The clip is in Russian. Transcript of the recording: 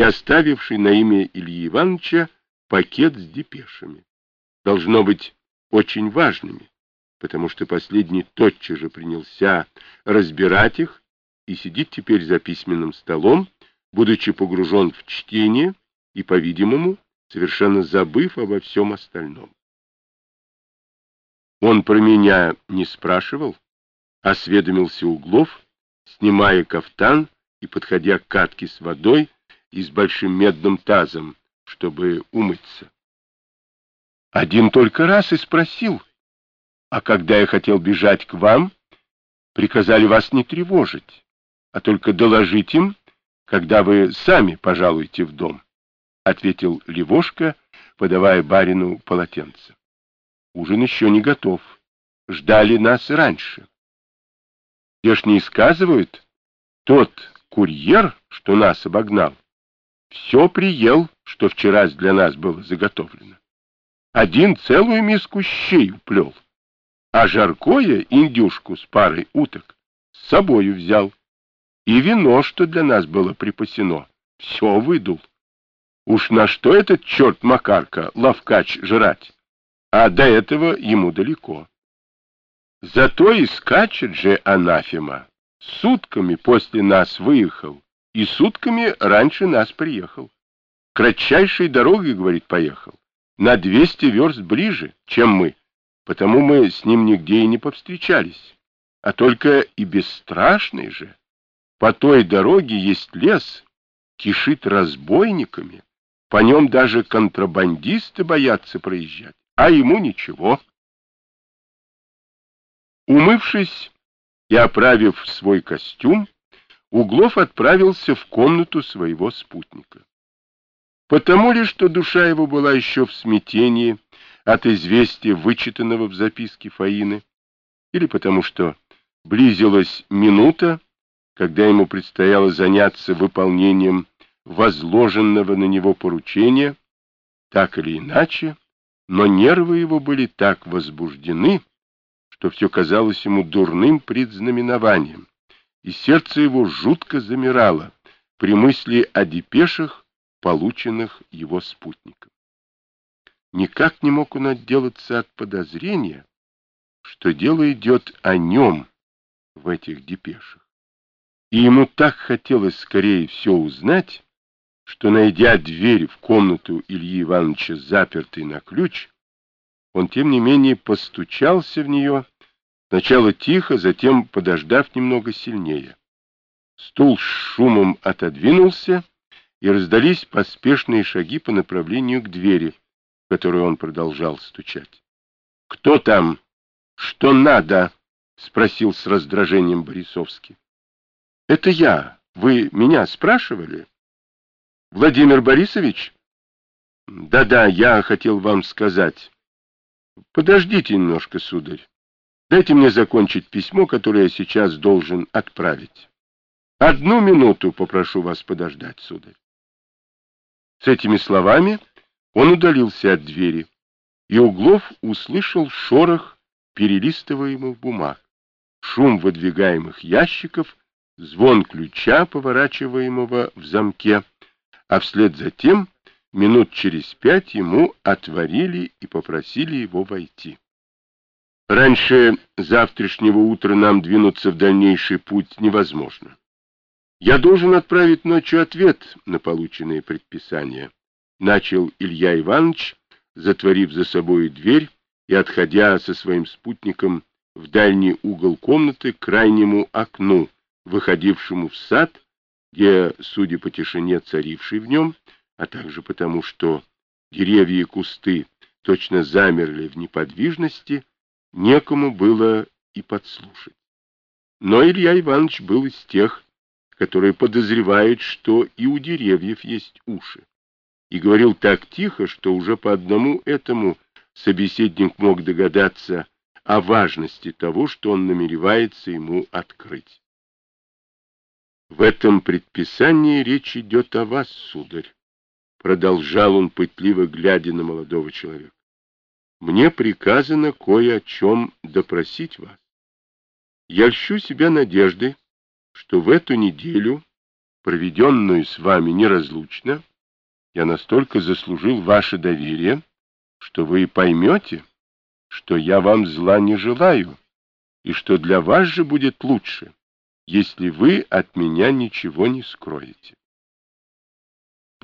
доставивший на имя Ильи Ивановича пакет с депешами. Должно быть очень важными, потому что последний тотчас же принялся разбирать их и сидит теперь за письменным столом, будучи погружен в чтение и, по-видимому, совершенно забыв обо всем остальном. Он про меня не спрашивал, осведомился Углов, снимая кафтан и подходя к катке с водой и с большим медным тазом, чтобы умыться. Один только раз и спросил, а когда я хотел бежать к вам, приказали вас не тревожить, а только доложить им, когда вы сами пожалуете в дом, — ответил Левошка, подавая барину полотенце. Ужин еще не готов. Ждали нас раньше. Здешние сказывают, тот курьер, что нас обогнал, все приел, что вчера для нас было заготовлено. Один целую миску щей уплел, а жаркое, индюшку с парой уток, с собою взял. И вино, что для нас было припасено, все выдул. Уж на что этот черт Макарка, ловкач, жрать? А до этого ему далеко. Зато и скачет же анафема. Сутками после нас выехал, и сутками раньше нас приехал. Кратчайшей дорогой, говорит, поехал. На 200 верст ближе, чем мы, потому мы с ним нигде и не повстречались. А только и бесстрашный же. По той дороге есть лес, кишит разбойниками, по нем даже контрабандисты боятся проезжать. А ему ничего. Умывшись и оправив свой костюм, Углов отправился в комнату своего спутника. Потому ли, что душа его была еще в смятении от известия, вычитанного в записке Фаины, или потому что близилась минута, когда ему предстояло заняться выполнением возложенного на него поручения, так или иначе, но нервы его были так возбуждены, что все казалось ему дурным предзнаменованием, и сердце его жутко замирало при мысли о депешах, полученных его спутником. Никак не мог он отделаться от подозрения, что дело идет о нем в этих депешах. И ему так хотелось скорее все узнать, что, найдя дверь в комнату Ильи Ивановича запертой на ключ, он, тем не менее, постучался в нее, сначала тихо, затем подождав немного сильнее. Стул с шумом отодвинулся, и раздались поспешные шаги по направлению к двери, в которую он продолжал стучать. — Кто там? Что надо? — спросил с раздражением Борисовский. — Это я. Вы меня спрашивали? — Владимир Борисович? — Да-да, я хотел вам сказать. — Подождите немножко, сударь. Дайте мне закончить письмо, которое я сейчас должен отправить. 1 минуту попрошу вас подождать, сударь. С этими словами он удалился от двери, и Углов услышал шорох перелистываемых бумаг, шум выдвигаемых ящиков, звон ключа, поворачиваемого в замке, а вслед за тем минут через 5 ему отворили и попросили его войти. Раньше завтрашнего утра нам двинуться в дальнейший путь невозможно. Я должен отправить ночью ответ на полученные предписания, начал Илья Иванович, затворив за собой дверь и отходя со своим спутником в дальний угол комнаты к крайнему окну, выходившему в сад, где, судя по тишине, царившей в нем, а также потому, что деревья и кусты точно замерли в неподвижности, некому было и подслушать. Но Илья Иванович был из тех, которые подозревают, что и у деревьев есть уши, и говорил так тихо, что уже по одному этому собеседник мог догадаться о важности того, что он намеревается ему открыть. «В этом предписании речь идет о вас, сударь», — продолжал он, пытливо глядя на молодого человека. «Мне приказано кое о чем допросить вас. Я льщу себя надеждой, что в эту неделю проведенную с вами неразлучно, я настолько заслужил ваше доверие, что вы поймете, что я вам зла не желаю, и что для вас же будет лучше, если вы от меня ничего не скроете.